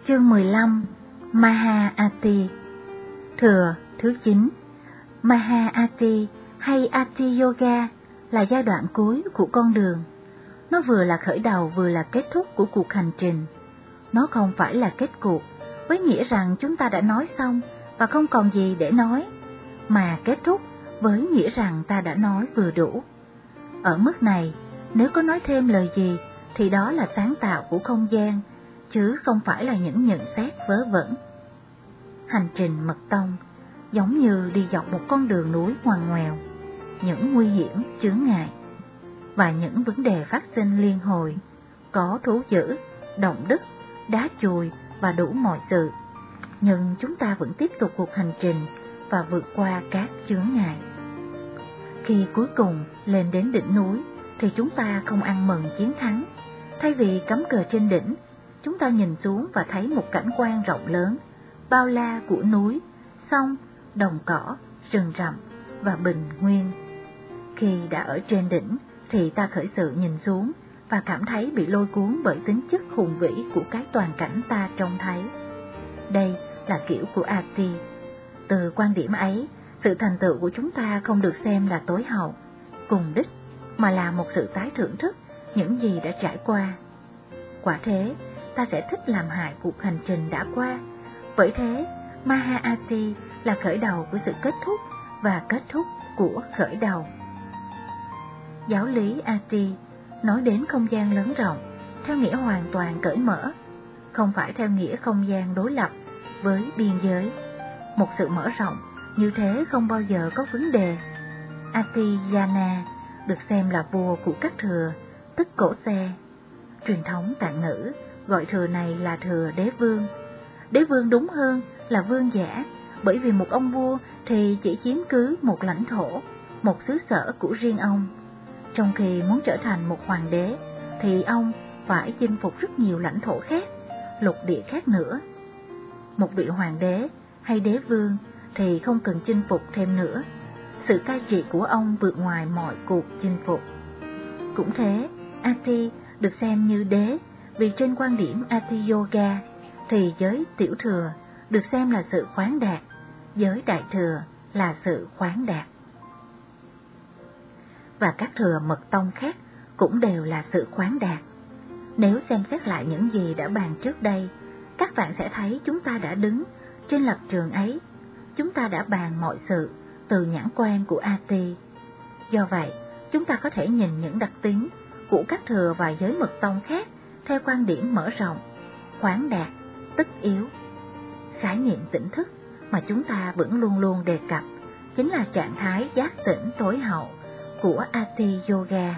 Chương 15. Maha-ati. Thừa thứ 9. Maha-ati hay Ati Yoga là giai đoạn cuối của con đường. Nó vừa là khởi đầu vừa là kết thúc của cuộc hành trình. Nó không phải là kết cục, với nghĩa rằng chúng ta đã nói xong và không còn gì để nói, mà kết thúc với nghĩa rằng ta đã nói vừa đủ. Ở mức này, nếu có nói thêm lời gì thì đó là sáng tạo của không gian, chứ không phải là những nhận xét vớ vẩn. Hành trình mật tông giống như đi dọc một con đường núi ngoằn ngoèo, những nguy hiểm, chướng ngại và những vấn đề phát sinh liên hồi, có thú dữ, động đất, đá chùi và đủ mọi sự. Nhưng chúng ta vẫn tiếp tục cuộc hành trình và vượt qua các chướng ngại. Khi cuối cùng lên đến đỉnh núi thì chúng ta không ăn mừng chiến thắng. Thay vì cắm cờ trên đỉnh, chúng ta nhìn xuống và thấy một cảnh quan rộng lớn, bao la của núi, sông, đồng cỏ, rừng rậm và bình nguyên. Khi đã ở trên đỉnh thì ta khởi sự nhìn xuống và cảm thấy bị lôi cuốn bởi tính chất hùng vĩ của cái toàn cảnh ta trông thấy. Đây là kiểu của Ati. Từ quan điểm ấy, sự thành tựu của chúng ta không được xem là tối hậu, cùng đích, mà là một sự tái thưởng thức những gì đã trải qua. Quả thế, ta sẽ thích làm hại cuộc hành trình đã qua. Bởi thế, Maha-ati là khởi đầu của sự kết thúc và kết thúc của khởi đầu. Giáo lý Ati nói đến không gian lớn rộng theo nghĩa hoàn toàn cởi mở, không phải theo nghĩa không gian đối lập với biên giới. Một sự mở rộng như thế không bao giờ có vấn đề. Atiyana được xem là vua của các thừa, tức cổ xe. Truyền thống Tạng ngữ gọi thừa này là thừa đế vương. Đế vương đúng hơn là vương giả, bởi vì một ông vua thì chỉ chiếm cứ một lãnh thổ, một xứ sở của riêng ông. Trong khi muốn trở thành một hoàng đế thì ông phải chinh phục rất nhiều lãnh thổ khác, lục địa khác nữa. Một vị hoàng đế hay đế vương thì không cần chinh phục thêm nữa. Sự cai trị của ông vượt ngoài mọi cuộc chinh phục. Cũng thế, Ati được xem như đế, vì trên quan điểm Ati Yoga thì giới tiểu thừa được xem là sự khoáng đạt, giới đại thừa là sự khoáng đạt. Và các thừa mật tông khác cũng đều là sự khoáng đạt. Nếu xem xét lại những gì đã bàn trước đây, các bạn sẽ thấy chúng ta đã đứng trên lập trường ấy. Chúng ta đã bàn mọi sự từ nhãn quan của Ati. Do vậy, chúng ta có thể nhìn những đặc tính của các thừa và giới mật tông khác theo quan điểm mở rộng, khoáng đạt, tất yếu. Khái niệm tỉnh thức mà chúng ta vẫn luôn luôn đề cập chính là trạng thái giác tỉnh tối hậu của Ati Yoga.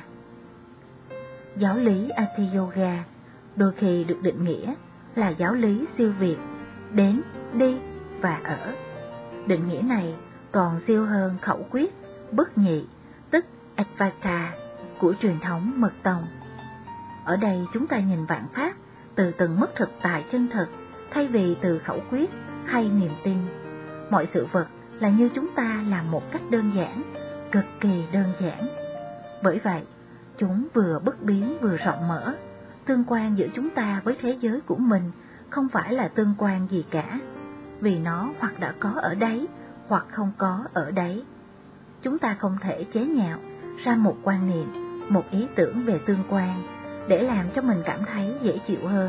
Giáo lý Ati Yoga đôi khi được định nghĩa là giáo lý siêu việt, đến, đi và ở. Định nghĩa này còn siêu hơn khẩu quyết, bất nhị, tức Advaita của truyền thống mật tông. Ở đây chúng ta nhìn vạn pháp từ từng mức thực tại chân thực, thay vì từ khẩu quyết hay niềm tin. Mọi sự vật là như chúng ta làm một cách đơn giản, cực kỳ đơn giản. Bởi vậy, chúng vừa bất biến vừa rộng mở. Tương quan giữa chúng ta với thế giới của mình không phải là tương quan gì cả, vì nó hoặc đã có ở đấy hoặc không có ở đấy. Chúng ta không thể chế nhạo ra một quan niệm, một ý tưởng về tương quan để làm cho mình cảm thấy dễ chịu hơn.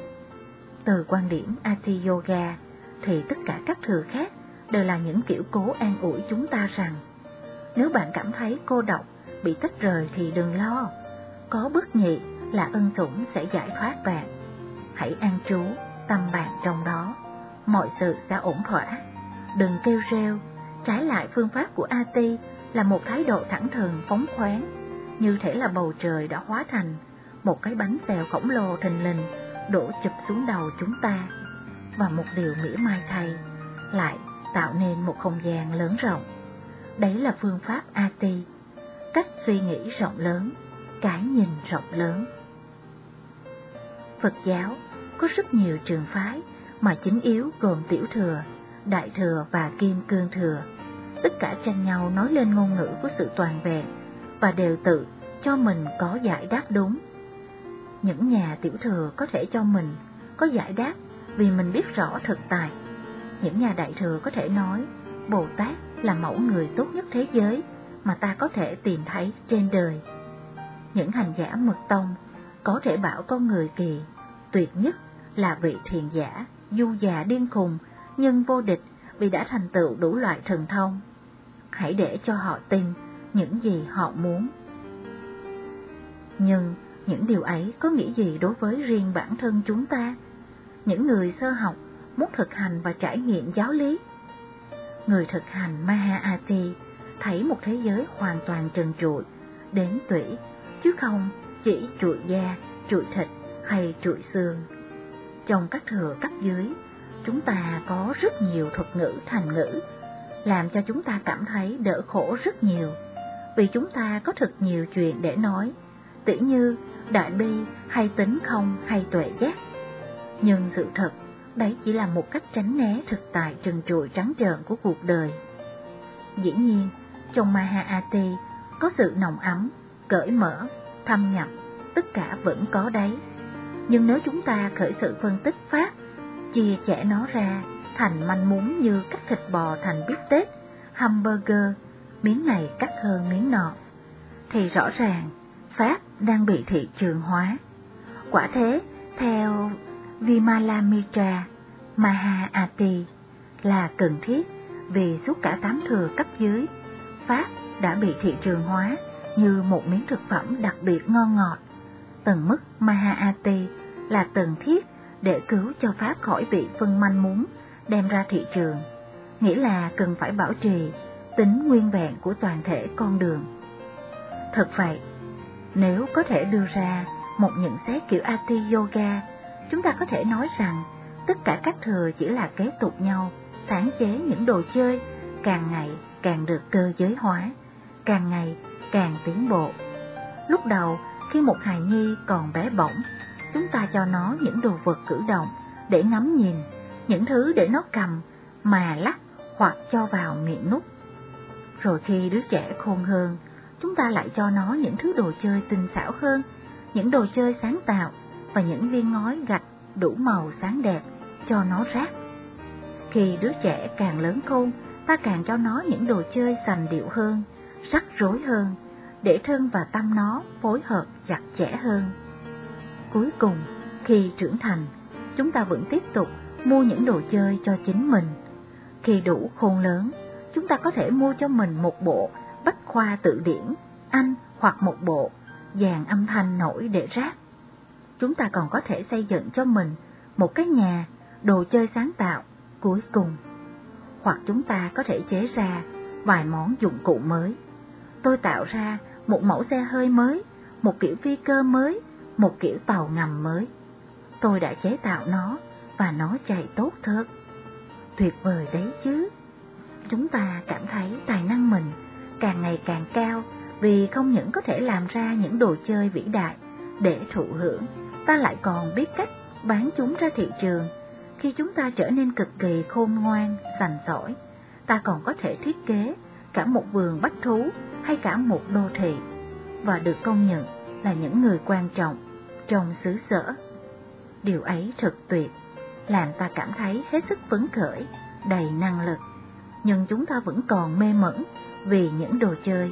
Từ quan điểm Ati Yoga thì tất cả các thừa khác đều là những kiểu cố an ủi chúng ta rằng nếu bạn cảm thấy cô độc, bị tách rời thì đừng lo, có bất nhị là ân sủng sẽ giải thoát bạn. Hãy an trú tâm bạn trong đó, mọi sự sẽ ổn thỏa. Đừng kêu rêu. Trái lại, phương pháp của Ati là một thái độ thẳng thừng phóng khoáng, như thể là bầu trời đã hóa thành một cái bánh xèo khổng lồ thình lình đổ chụp xuống đầu chúng ta, và một điều mỉa mai thay lại tạo nên một không gian lớn rộng. Đấy là phương pháp Ati, cách suy nghĩ rộng lớn, cái nhìn rộng lớn. Phật giáo có rất nhiều trường phái mà chính yếu gồm tiểu thừa, đại thừa và kim cương thừa. Tất cả tranh nhau nói lên ngôn ngữ của sự toàn vẹn và đều tự cho mình có giải đáp đúng. Những nhà tiểu thừa có thể cho mình có giải đáp vì mình biết rõ thực tại. Những nhà đại thừa có thể nói Bồ Tát là mẫu người tốt nhất thế giới mà ta có thể tìm thấy trên đời. Những hành giả mật tông có thể bảo con người kỳ tuyệt nhất là vị thiền giả, du già điên khùng nhưng vô địch vì đã thành tựu đủ loại thần thông. Hãy để cho họ tin những gì họ muốn. Nhưng những điều ấy có nghĩa gì đối với riêng bản thân chúng ta, những người sơ học muốn thực hành và trải nghiệm giáo lý? Người thực hành Maha-ati thấy một thế giới hoàn toàn trần trụi, đến tủy, chứ không chỉ trụi da, trụi thịt hay trụi xương. Trong các thừa cấp dưới, chúng ta có rất nhiều thuật ngữ thành ngữ, làm cho chúng ta cảm thấy đỡ khổ rất nhiều, vì chúng ta có thật nhiều chuyện để nói, tỉ như đại bi hay tính không hay tuệ giác. Nhưng sự thật, đấy chỉ là một cách tránh né thực tại trần trụi trắng trợn của cuộc đời. Dĩ nhiên, trong Maha-ati có sự nồng ấm, cởi mở, thâm nhập, tất cả vẫn có đấy. Nhưng nếu chúng ta khởi sự phân tích pháp, chia chẻ nó ra thành manh mún như cắt thịt bò thành bít tết, hamburger, miếng này cắt hơn miếng nọ, thì rõ ràng pháp đang bị thị trường hóa. Quả thế, theo Vimalamitra, Maha-ati là cần thiết vì suốt cả 8 thừa cấp dưới, pháp đã bị thị trường hóa như một miếng thực phẩm đặc biệt ngon ngọt. Tầng mức Maha-ati là cần thiết để cứu cho pháp khỏi bị phân manh mún đem ra thị trường, nghĩa là cần phải bảo trì tính nguyên vẹn của toàn thể con đường. Thật vậy, nếu có thể đưa ra một nhận xét kiểu Ati Yoga, chúng ta có thể nói rằng tất cả các thừa chỉ là kế tục nhau, sáng chế những đồ chơi càng ngày càng được cơ giới hóa, càng ngày càng tiến bộ. Lúc đầu, khi một hài nhi còn bé bỏng, chúng ta cho nó những đồ vật cử động để ngắm nhìn, những thứ để nó cầm mà lắc hoặc cho vào miệng nút. Rồi khi đứa trẻ khôn hơn, chúng ta lại cho nó những thứ đồ chơi tinh xảo hơn, những đồ chơi sáng tạo và những viên ngói gạch đủ màu sáng đẹp cho nó rát. Khi đứa trẻ càng lớn khôn, ta càng cho nó những đồ chơi sành điệu hơn, rắc rối hơn, để thân và tâm nó phối hợp chặt chẽ hơn. Cuối cùng, khi trưởng thành, chúng ta vẫn tiếp tục mua những đồ chơi cho chính mình. Khi đủ khôn lớn, chúng ta có thể mua cho mình một bộ bách khoa tự điển Anh hoặc một bộ dàn âm thanh nổi để ráp. Chúng ta còn có thể xây dựng cho mình một cái nhà đồ chơi sáng tạo cuối cùng. Hoặc chúng ta có thể chế ra vài món dụng cụ mới. Tôi tạo ra một mẫu xe hơi mới, một kiểu phi cơ mới, một kiểu tàu ngầm mới. Tôi đã chế tạo nó và nó chạy tốt thật. Tuyệt vời đấy chứ. Chúng ta cảm thấy tài năng mình càng ngày càng cao vì không những có thể làm ra những đồ chơi vĩ đại để thụ hưởng, ta lại còn biết cách bán chúng ra thị trường. Khi chúng ta trở nên cực kỳ khôn ngoan, sành sỏi, ta còn có thể thiết kế cả một vườn bách thú hay cả một đô thị, và được công nhận là những người quan trọng trong xứ sở. Điều ấy thật tuyệt, làm ta cảm thấy hết sức phấn khởi, đầy năng lực, nhưng chúng ta vẫn còn mê mẩn vì những đồ chơi.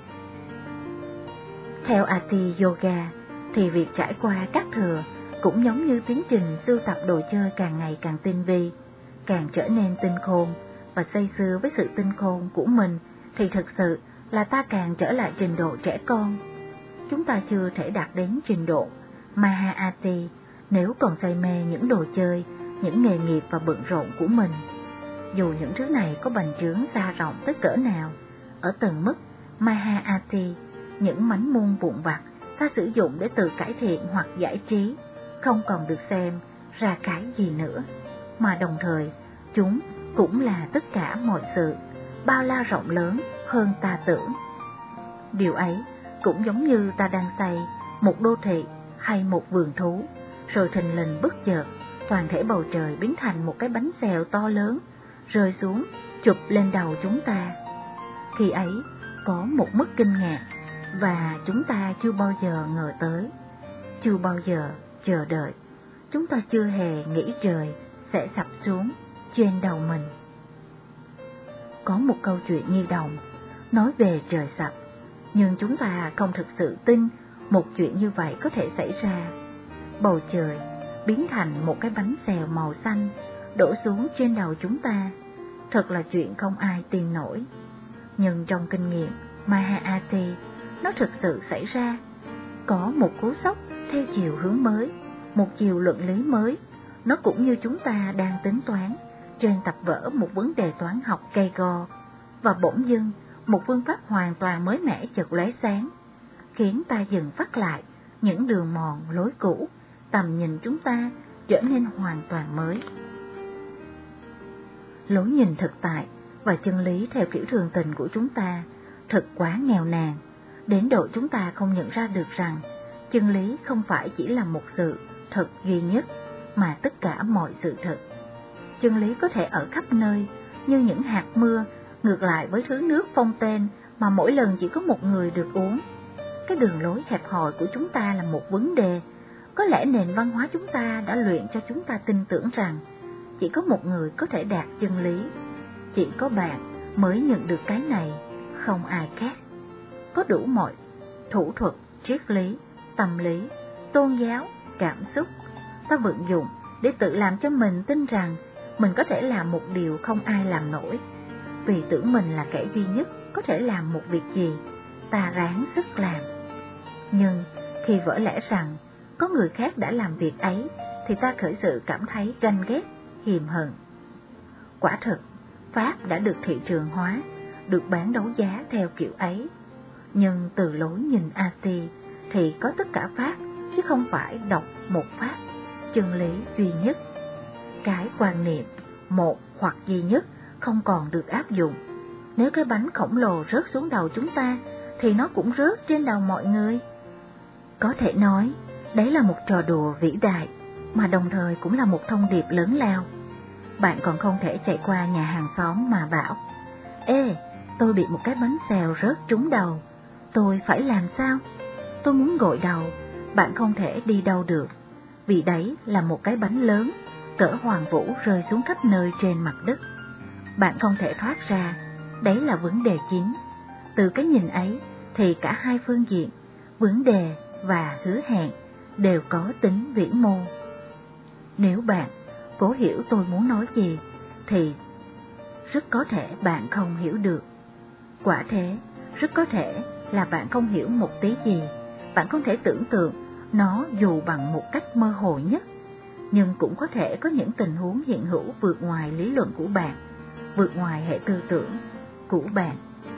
Theo Ati Yoga thì việc trải qua các thừa cũng giống như tiến trình sưu tập đồ chơi càng ngày càng tinh vi, càng trở nên tinh khôn, và say sưa với sự tinh khôn của mình thì thực sự là ta càng trở lại trình độ trẻ con. Chúng ta chưa thể đạt đến trình độ Maha-ati nếu còn say mê những đồ chơi, những nghề nghiệp và bận rộn của mình. Dù những thứ này có bành trướng xa rộng tới cỡ nào, ở tầng mức Maha-ati, những mánh môn vụn vặt ta sử dụng để tự cải thiện hoặc giải trí không còn được xem ra cái gì nữa, mà đồng thời chúng cũng là tất cả mọi sự, bao la rộng lớn hơn ta tưởng. Điều ấy cũng giống như ta đang xây một đô thị hay một vườn thú, rồi thình lình bất chợt toàn thể bầu trời biến thành một cái bánh xèo to lớn rơi xuống chụp lên đầu chúng ta. Khi ấy có một mức kinh ngạc và chúng ta chưa bao giờ ngờ tới, chưa bao giờ chờ đợi. Chúng ta chưa hề nghĩ trời sẽ sập xuống trên đầu mình. Có một câu chuyện nhi đồng nói về trời sập, nhưng chúng ta không thực sự tin một chuyện như vậy có thể xảy ra. Bầu trời biến thành một cái bánh xèo màu xanh đổ xuống trên đầu chúng ta, thật là chuyện không ai tin nổi. Nhưng trong kinh nghiệm Maha-ati, nó thực sự xảy ra. Có một cú sốc theo chiều hướng mới, một chiều luận lý mới. Nó cũng như chúng ta đang tính toán trên tập vở một vấn đề toán học cây go, và bỗng dưng một phương pháp hoàn toàn mới mẻ chợt lóe sáng, khiến ta dừng phát lại những đường mòn lối cũ, tầm nhìn chúng ta trở nên hoàn toàn mới. Lối nhìn thực tại và chân lý theo kiểu thường tình của chúng ta thật quá nghèo nàn, đến độ chúng ta không nhận ra được rằng chân lý không phải chỉ là một sự thật duy nhất, mà tất cả mọi sự thật. Chân lý có thể ở khắp nơi, như những hạt mưa, ngược lại với thứ nước phong tên mà mỗi lần chỉ có một người được uống. Cái đường lối hẹp hòi của chúng ta là một vấn đề. Có lẽ nền văn hóa chúng ta đã luyện cho chúng ta tin tưởng rằng chỉ có một người có thể đạt chân lý. Chỉ có bạn mới nhận được cái này, không ai khác. Có đủ mọi thủ thuật, triết lý, tâm lý, tôn giáo, cảm xúc ta vận dụng để tự làm cho mình tin rằng mình có thể làm một điều không ai làm nổi. Vì tưởng mình là kẻ duy nhất có thể làm một việc gì, ta ráng sức làm. Nhưng khi vỡ lẽ rằng có người khác đã làm việc ấy, thì ta khởi sự cảm thấy ganh ghét, hiềm hận. Quả thực, Pháp đã được thị trường hóa, được bán đấu giá theo kiểu ấy. Nhưng từ lối nhìn Ati thì có tất cả Pháp, chứ không phải độc một Pháp, chân lý duy nhất. Cái quan niệm một hoặc duy nhất không còn được áp dụng. Nếu cái bánh khổng lồ rớt xuống đầu chúng ta, thì nó cũng rớt trên đầu mọi người. Có thể nói, đấy là một trò đùa vĩ đại, mà đồng thời cũng là một thông điệp lớn lao. Bạn còn không thể chạy qua nhà hàng xóm mà bảo: Ê, tôi bị một cái bánh xèo rớt trúng đầu, tôi phải làm sao? Tôi muốn gội đầu. Bạn không thể đi đâu được, vì đấy là một cái bánh lớn, cỡ Hoàng Vũ rơi xuống khắp nơi trên mặt đất. Bạn không thể thoát ra, đấy là vấn đề chính. Từ cái nhìn ấy thì cả hai phương diện, vấn đề và hứa hẹn, đều có tính vĩ mô. Nếu bạn cố hiểu tôi muốn nói gì, thì rất có thể bạn không hiểu được. Quả thế, rất có thể là bạn không hiểu một tí gì. Bạn không thể tưởng tượng nó dù bằng một cách mơ hồ nhất. Nhưng cũng có thể có những tình huống hiện hữu vượt ngoài lý luận của bạn, vượt ngoài hệ tư tưởng của bạn.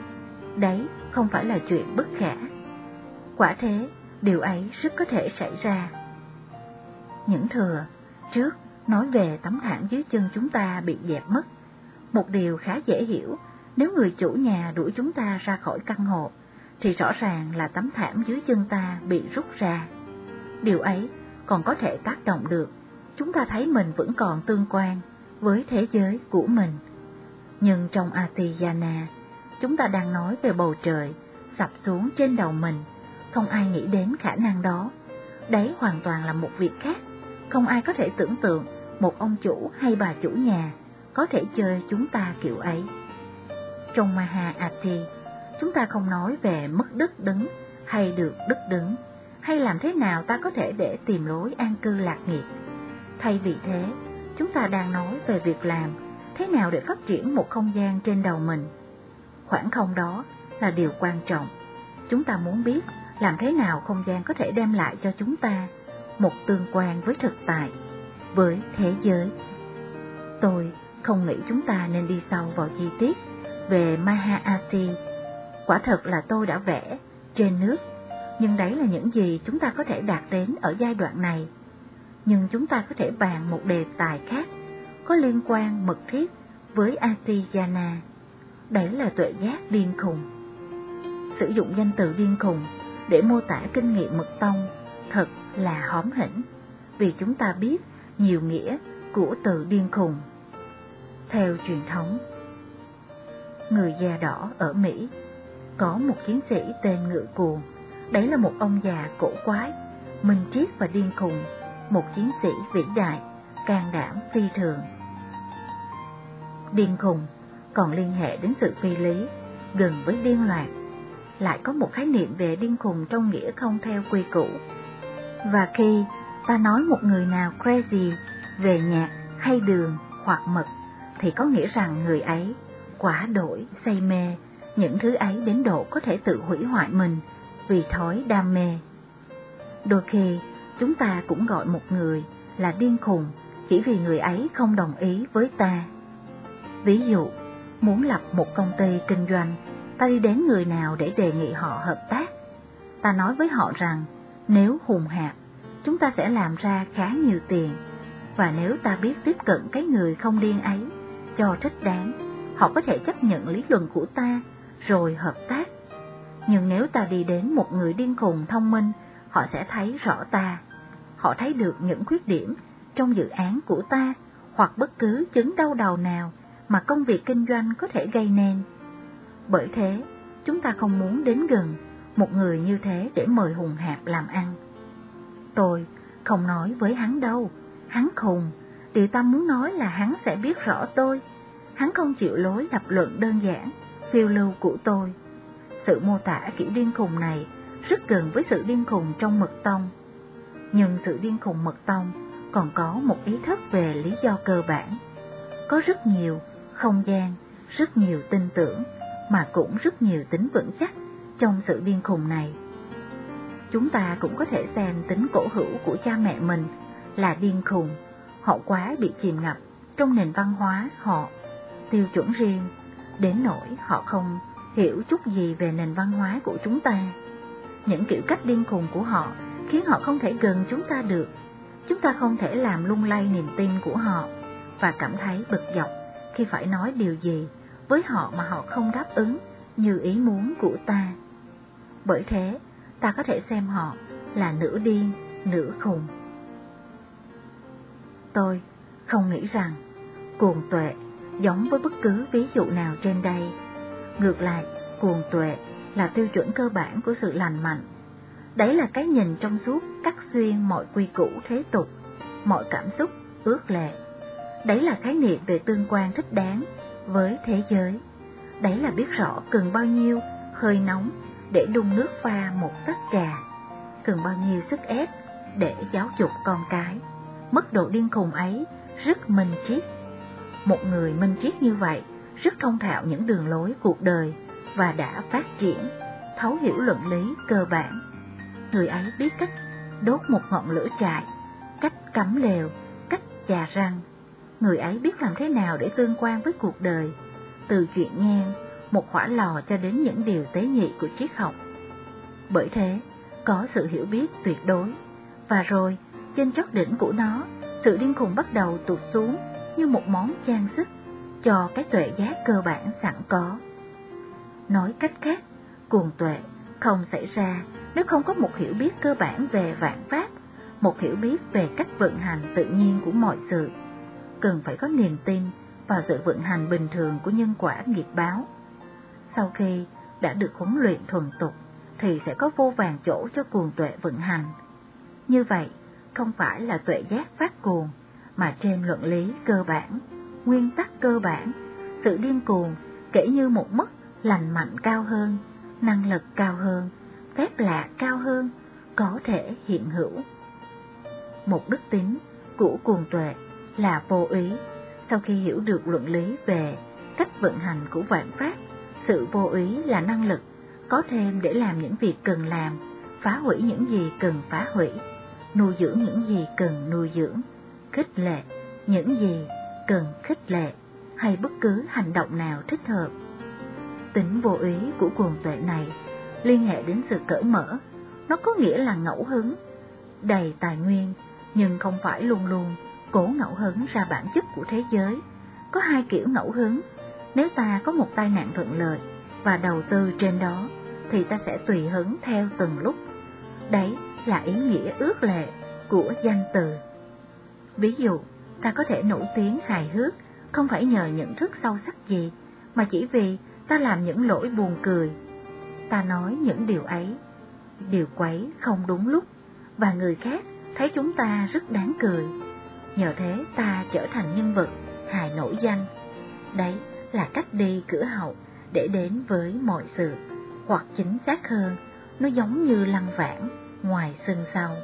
Đấy không phải là chuyện bất khả. Quả thế, điều ấy rất có thể xảy ra. Những thừa trước nói về tấm thảm dưới chân chúng ta bị dẹp mất. Một điều khá dễ hiểu, nếu người chủ nhà đuổi chúng ta ra khỏi căn hộ, thì rõ ràng là tấm thảm dưới chân ta bị rút ra. Điều ấy còn có thể tác động được, chúng ta thấy mình vẫn còn tương quan với thế giới của mình. Nhưng trong Atiyana, chúng ta đang nói về bầu trời sập xuống trên đầu mình, không ai nghĩ đến khả năng đó. Đấy hoàn toàn là một việc khác, không ai có thể tưởng tượng một ông chủ hay bà chủ nhà có thể chơi chúng ta kiểu ấy. Trong Maha-ati, chúng ta không nói về mất đất đứng hay được đất đứng, hay làm thế nào ta có thể để tìm lối an cư lạc nghiệp. Thay vì thế, chúng ta đang nói về việc làm thế nào để phát triển một không gian trên đầu mình. Khoảng không đó là điều quan trọng. Chúng ta muốn biết làm thế nào không gian có thể đem lại cho chúng ta một tương quan với thực tại, với thế giới. Tôi không nghĩ chúng ta nên đi sâu vào chi tiết về Maha-ati. Quả thật là tôi đã vẽ trên nước, nhưng đấy là những gì chúng ta có thể đạt đến ở giai đoạn này. Nhưng chúng ta có thể bàn một đề tài khác, có liên quan mật thiết với Atiyana. Đấy là tuệ giác điên khùng. Sử dụng danh từ điên khùng để mô tả kinh nghiệm mật tông thật là hóm hỉnh, vì chúng ta biết nhiều nghĩa của từ điên khùng. Theo truyền thống, người da đỏ ở Mỹ có một chiến sĩ tên Ngựa Cuồng. Đấy là một ông già cổ quái, minh triết và điên khùng, một chiến sĩ vĩ đại, can đảm phi thường. Điên khùng còn liên hệ đến sự phi lý, gần với điên loạn. Lại có một khái niệm về điên khùng trong nghĩa không theo quy củ. Và khi ta nói một người nào crazy về nhạc hay đường hoặc mật, thì có nghĩa rằng người ấy quá đỗi say mê những thứ ấy đến độ có thể tự hủy hoại mình vì thói đam mê. Đôi khi chúng ta cũng gọi một người là điên khùng chỉ vì người ấy không đồng ý với ta. Ví dụ, muốn lập một công ty kinh doanh, ta đi đến người nào để đề nghị họ hợp tác. Ta nói với họ rằng nếu hùng hạp, chúng ta sẽ làm ra khá nhiều tiền, và nếu ta biết tiếp cận cái người không điên ấy cho thích đáng, họ có thể chấp nhận lý luận của ta rồi hợp tác. Nhưng nếu ta đi đến một người điên khùng thông minh, họ sẽ thấy rõ ta. Họ thấy được những khuyết điểm trong dự án của ta hoặc bất cứ chứng đau đầu nào mà công việc kinh doanh có thể gây nên. Bởi thế, chúng ta không muốn đến gần một người như thế để mời hùng hạp làm ăn. Tôi không nói với hắn đâu, hắn khùng. Điều ta muốn nói là hắn sẽ biết rõ tôi. Hắn không chịu lối lập luận đơn giản, phiêu lưu của tôi. Sự mô tả kiểu điên khùng này rất gần với sự điên khùng trong mật tông. Nhưng sự điên khùng mật tông còn có một ý thức về lý do cơ bản. Có rất nhiều không gian, rất nhiều tin tưởng, mà cũng rất nhiều tính vững chắc trong sự điên khùng này. Chúng ta cũng có thể xem tính cổ hữu của cha mẹ mình là điên khùng. Họ quá bị chìm ngập trong nền văn hóa họ, tiêu chuẩn riêng, đến nỗi họ không hiểu chút gì về nền văn hóa của chúng ta. Những kiểu cách điên khùng của họ khiến họ không thể gần chúng ta được. Chúng ta không thể làm lung lay niềm tin của họ và cảm thấy bực dọc khi phải nói điều gì với họ mà họ không đáp ứng như ý muốn của ta. Bởi thế, ta có thể xem họ là nửa điên, nửa khùng. Tôi không nghĩ rằng cuồng tuệ giống với bất cứ ví dụ nào trên đây. Ngược lại, cuồng tuệ là tiêu chuẩn cơ bản của sự lành mạnh. Đấy là cái nhìn trong suốt cắt xuyên mọi quy củ thế tục, mọi cảm xúc ước lệ. Đấy là khái niệm về tương quan thích đáng với thế giới. Đấy là biết rõ cần bao nhiêu hơi nóng để đun nước pha một tách trà, cần bao nhiêu sức ép để giáo dục con cái. Mức độ điên khùng ấy rất minh triết. Một người minh triết như vậy rất thông thạo những đường lối cuộc đời và đã phát triển, thấu hiểu luận lý cơ bản. Người ấy biết cách đốt một ngọn lửa trại, cách cắm lều, cách chà răng. Người ấy biết làm thế nào để tương quan với cuộc đời, từ chuyện ngang, một hỏa lò cho đến những điều tế nhị của triết học. Bởi thế, có sự hiểu biết tuyệt đối, và rồi, trên chót đỉnh của nó, sự điên khùng bắt đầu tụt xuống như một món trang sức cho cái tuệ giác cơ bản sẵn có. Nói cách khác, cuồng tuệ không xảy ra nếu không có một hiểu biết cơ bản về vạn pháp, một hiểu biết về cách vận hành tự nhiên của mọi sự. Cần phải có niềm tin vào sự vận hành bình thường của nhân quả nghiệp báo. Sau khi đã được huấn luyện thuần tục, thì sẽ có vô vàn chỗ cho cuồng tuệ vận hành. Như vậy, không phải là tuệ giác phát cuồng, mà trên luận lý cơ bản, nguyên tắc cơ bản, sự điên cuồng kể như một mức lành mạnh cao hơn, năng lực cao hơn, phép lạ cao hơn, có thể hiện hữu. Một đức tính của cuồng tuệ là vô ý. Sau khi hiểu được luận lý về cách vận hành của vạn pháp, sự vô ý là năng lực có thêm để làm những việc cần làm, phá hủy những gì cần phá hủy, nuôi dưỡng những gì cần nuôi dưỡng, khích lệ những gì cần khích lệ, hay bất cứ hành động nào thích hợp. Tính vô ý của cuồng tuệ này liên hệ đến sự cởi mở. Nó có nghĩa là ngẫu hứng, đầy tài nguyên, nhưng không phải luôn luôn cố ngẫu hứng ra bản chất của thế giới. Có hai kiểu ngẫu hứng. Nếu ta có một tai nạn thuận lợi và đầu tư trên đó, thì ta sẽ tùy hứng theo từng lúc. Đấy là ý nghĩa ước lệ của danh từ. Ví dụ, ta có thể nổi tiếng hài hước không phải nhờ nhận thức sâu sắc gì, mà chỉ vì ta làm những lỗi buồn cười. Ta nói những điều ấy, điều quấy không đúng lúc, và người khác thấy chúng ta rất đáng cười. nhờ thế ta trở thành nhân vật hài nổi danh. Đấy là cách đi cửa hậu để đến với mọi sự, hoặc chính xác hơn, nó giống như lăng vảng ngoài sân sau.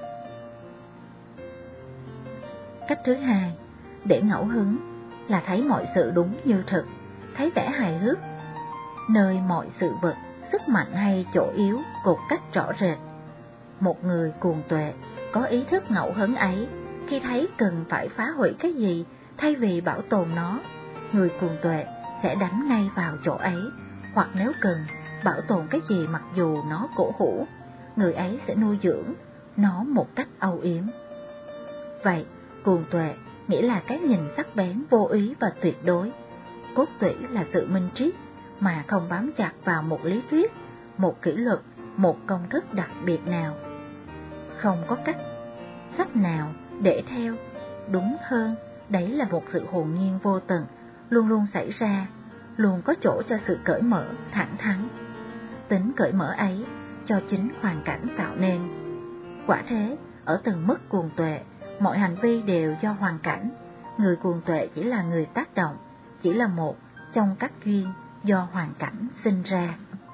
Cách thứ hai, để ngẫu hứng, là thấy mọi sự đúng như thực, thấy vẻ hài hước, nơi mọi sự vật, sức mạnh hay chỗ yếu cột cách rõ rệt. Một người cuồng tuệ có ý thức ngẫu hứng ấy, khi thấy cần phải phá hủy cái gì thay vì bảo tồn nó, người cuồng tuệ sẽ đánh ngay vào chỗ ấy, hoặc nếu cần bảo tồn cái gì mặc dù nó cổ hủ, người ấy sẽ nuôi dưỡng nó một cách âu yếm. Vậy, cuồng tuệ nghĩa là cái nhìn sắc bén, vô ý và tuyệt đối. Cốt tủy là sự minh triết mà không bám chặt vào một lý thuyết, một kỷ luật, một công thức đặc biệt nào. Không có cách sách nào để theo, đúng hơn, đấy là một sự hồn nhiên vô tận, luôn luôn xảy ra, luôn có chỗ cho sự cởi mở, thẳng thắn. Tính cởi mở ấy cho chính hoàn cảnh tạo nên. Quả thế, ở từng mức cuồng tuệ, mọi hành vi đều do hoàn cảnh. Người cuồng tuệ chỉ là người tác động, chỉ là một trong các duyên do hoàn cảnh sinh ra.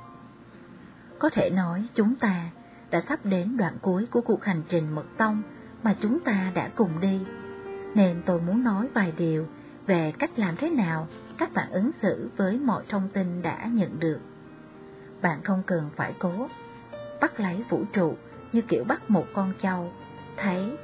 Có thể nói chúng ta đã sắp đến đoạn cuối của cuộc hành trình mật tông mà chúng ta đã cùng đi, nên tôi muốn nói vài điều về cách làm thế nào các bạn ứng xử với mọi thông tin đã nhận được. Bạn không cần phải cố bắt lấy vũ trụ như kiểu bắt một con trâu thấy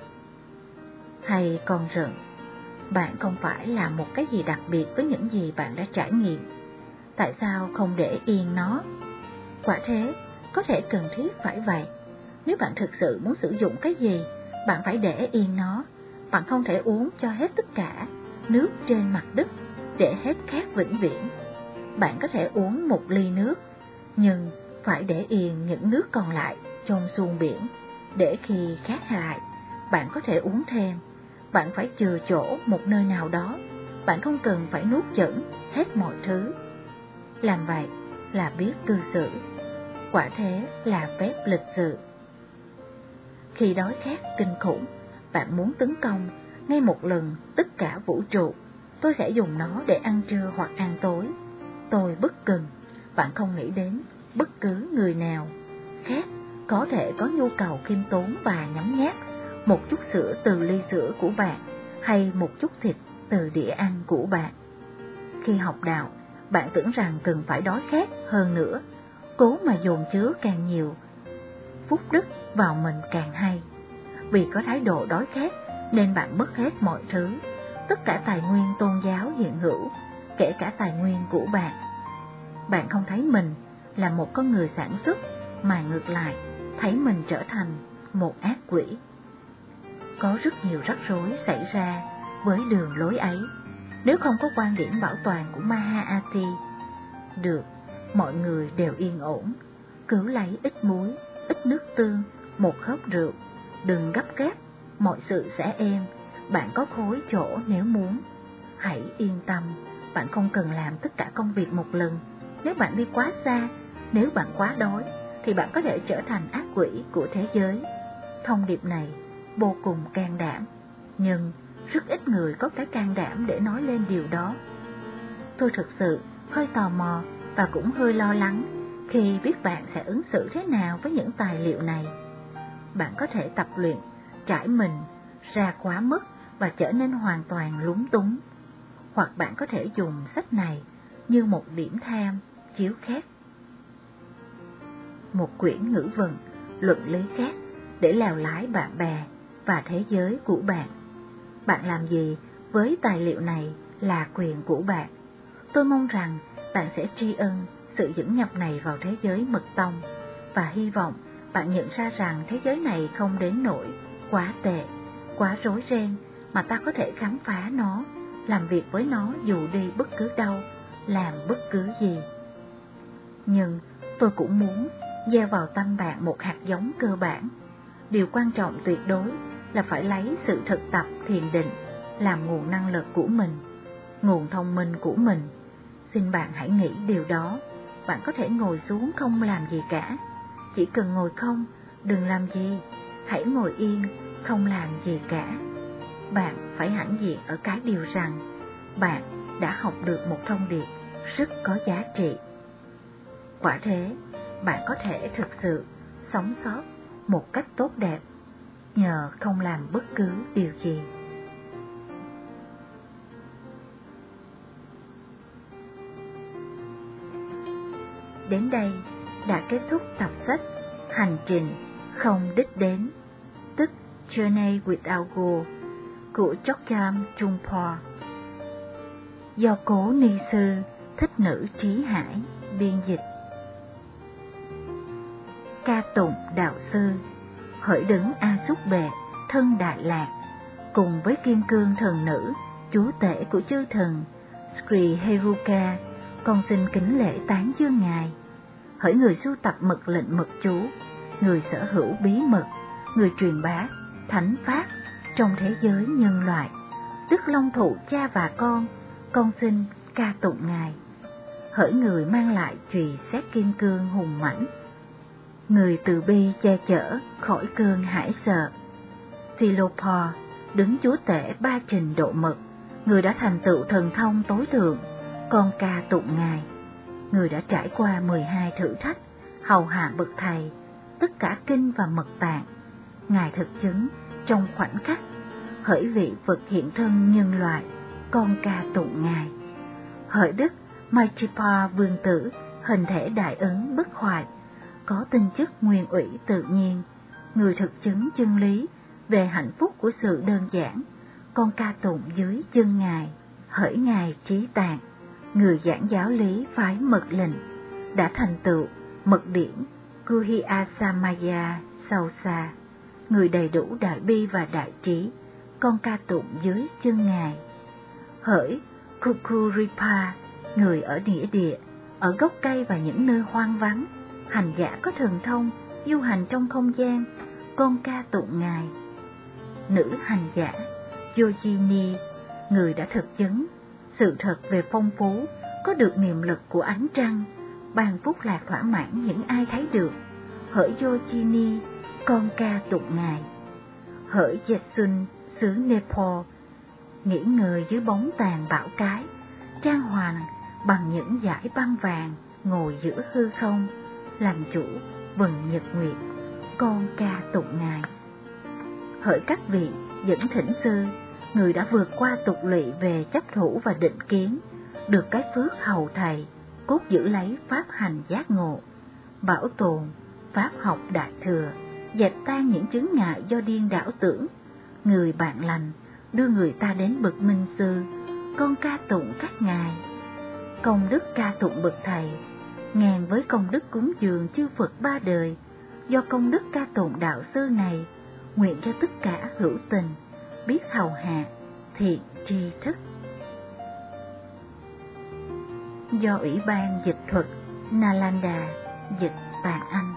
hay con rận. Bạn không phải làm một cái gì đặc biệt với những gì bạn đã trải nghiệm. Tại sao không để yên nó? Quả thế, có thể cần thiết phải vậy. Nếu bạn thực sự muốn sử dụng cái gì, bạn phải để yên nó. Bạn không thể uống cho hết tất cả nước trên mặt đất để hết khát vĩnh viễn. Bạn có thể uống một ly nước, nhưng phải để yên những nước còn lại trong xuông biển, để khi khát lại, bạn có thể uống thêm. Bạn phải chừa chỗ một nơi nào đó, bạn không cần phải nuốt chửng hết mọi thứ. Làm vậy là biết cư xử, quả thế là phép lịch sự. Khi đói khát kinh khủng, bạn muốn tấn công ngay một lần tất cả vũ trụ, tôi sẽ dùng nó để ăn trưa hoặc ăn tối. Tôi bất cần, bạn không nghĩ đến bất cứ người nào khác có thể có nhu cầu khiêm tốn và nhấm nháp một chút sữa từ ly sữa của bạn, hay một chút thịt từ đĩa ăn của bạn. Khi học đạo, bạn tưởng rằng cần phải đói khát hơn nữa, cố mà dồn chứa càng nhiều phúc đức vào mình càng hay. Vì có thái độ đói khát nên bạn mất hết mọi thứ, tất cả tài nguyên tôn giáo hiện hữu, kể cả tài nguyên của bạn. Bạn không thấy mình là một con người sản xuất, mà ngược lại thấy mình trở thành một ác quỷ. Có rất nhiều rắc rối xảy ra với đường lối ấy, nếu không có quan điểm bảo toàn của Maha-ati. Được, mọi người đều yên ổn, cứ lấy ít muối, ít nước tương, một hớp rượu, đừng gấp gáp, mọi sự sẽ êm, bạn có khối chỗ nếu muốn. Hãy yên tâm, bạn không cần làm tất cả công việc một lần. Nếu bạn đi quá xa, nếu bạn quá đói, thì bạn có thể trở thành ác quỷ của thế giới. Thông điệp này vô cùng can đảm, nhưng rất ít người có cái can đảm để nói lên điều đó. Tôi thực sự hơi tò mò và cũng hơi lo lắng khi biết bạn sẽ ứng xử thế nào với những tài liệu này. Bạn có thể tập luyện trải mình ra quá mức và trở nên hoàn toàn lúng túng, hoặc bạn có thể dùng sách này như một điểm tham chiếu khác, một quyển ngữ文, luận lý khác để lèo lái bạn bè và thế giới của bạn. Bạn làm gì với tài liệu này là quyền của bạn. Tôi mong rằng bạn sẽ tri ân sự dẫn nhập này vào thế giới mật tông, và hy vọng bạn nhận ra rằng thế giới này không đến nỗi quá tệ, quá rối ren, mà ta có thể khám phá nó, làm việc với nó dù đi bất cứ đâu, làm bất cứ gì. Nhưng tôi cũng muốn gieo vào tâm bạn một hạt giống cơ bản. Điều quan trọng tuyệt đối là phải lấy sự thực tập thiền định làm nguồn năng lực của mình, nguồn thông minh của mình. Xin bạn hãy nghĩ điều đó. Bạn có thể ngồi xuống không làm gì cả. Chỉ cần ngồi không, đừng làm gì. Hãy ngồi yên, không làm gì cả. bạn phải hãnh diện ở cái điều rằng bạn đã học được một thông điệp rất có giá trị. Quả thế, bạn có thể thực sự sống sót một cách tốt đẹp nhờ không làm bất cứ điều gì. Đến đây đã kết thúc tập sách Hành trình không đích đến, tức Journey Without Goal của Chogyam Trungpa, do Cố Ni Sư Thích Nữ Trí Hải biên dịch. Ca tụng đạo sư, hỡi đấng A Xúc Bệ, thân Đại Lạc, cùng với Kim Cương thần nữ, chúa tể của chư thần, Sri Heruka, con xin kính lễ tán dương ngài. Hỡi người sưu tập mật lệnh mật chú, người sở hữu bí mật, người truyền bá thánh pháp trong thế giới nhân loại, Đức Long Thụ cha và con xin ca tụng ngài. Hỡi người mang lại chùy xét kim cương hùng mãnh, người từ bi che chở khỏi cơn hải sợ, Silopa, đứng chúa tể ba trình độ mật, người đã thành tựu thần thông tối thượng, con ca tụng ngài. Người đã trải qua 12 thử thách, hầu hạ bậc thầy, tất cả kinh và mật tạng, ngài thực chứng trong khoảnh khắc. Hỡi vị Phật hiện thân nhân loại, con ca tụng ngài. Hỡi Đức Maitripa Vương Tử, hình thể đại ấn bất hoại, có tinh chất nguyên ủy tự nhiên, người thực chứng chân lý về hạnh phúc của sự đơn giản, con ca tụng dưới chân ngài. Hỡi ngài Trí Tạng, người giảng giáo lý phái mật lệnh, đã thành tựu mật điển Kuhiasamaya sâu xa, người đầy đủ đại bi và đại trí, con ca tụng dưới chân ngài. Hỡi Kukuripa, người ở nghĩa địa, ở gốc cây và những nơi hoang vắng, hành giả có thần thông, du hành trong không gian, con ca tụng ngài. Nữ hành giả Yogini, người đã thực chứng sự thật về phong phú, có được niệm lực của ánh trăng, ban phúc lạc thỏa mãn những ai thấy được. Hỡi Yogini, con ca tụng ngài. Hỡi Jetsun xứ Nepal, nghỉ ngơi dưới bóng tàn bão cái, trang hoàng bằng những dải băng vàng, ngồi giữa hư không, làm chủ vầng nhật nguyệt, con ca tụng ngài. Hỡi các vị dẫn thỉnh sư, người đã vượt qua tục lụy về chấp thủ và định kiến, được cái phước hầu thầy, cốt giữ lấy pháp hành giác ngộ, bảo tồn pháp học đại thừa, dẹp tan những chướng ngại do điên đảo tưởng. Người bạn lành đưa người ta đến bậc minh sư, con ca tụng các ngài. Công đức ca tụng bậc thầy, ngàn với công đức cúng dường chư Phật ba đời, do công đức ca tụng đạo sư này, nguyện cho tất cả hữu tình biết hầu hạ thiện tri thức. Do Ủy ban Dịch thuật Nalanda dịch Tạng Anh.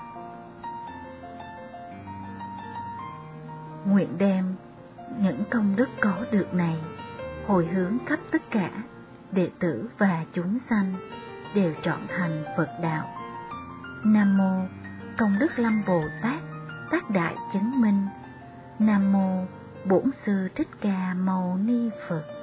Nguyện đem những công đức có được này hồi hướng khắp tất cả đệ tử và chúng sanh đều trọn thành Phật đạo. Nam mô Công đức Lâm Bồ Tát, Tác Đại Chứng Minh. Nam mô Bổn Sư Thích Ca Mâu Ni Phật.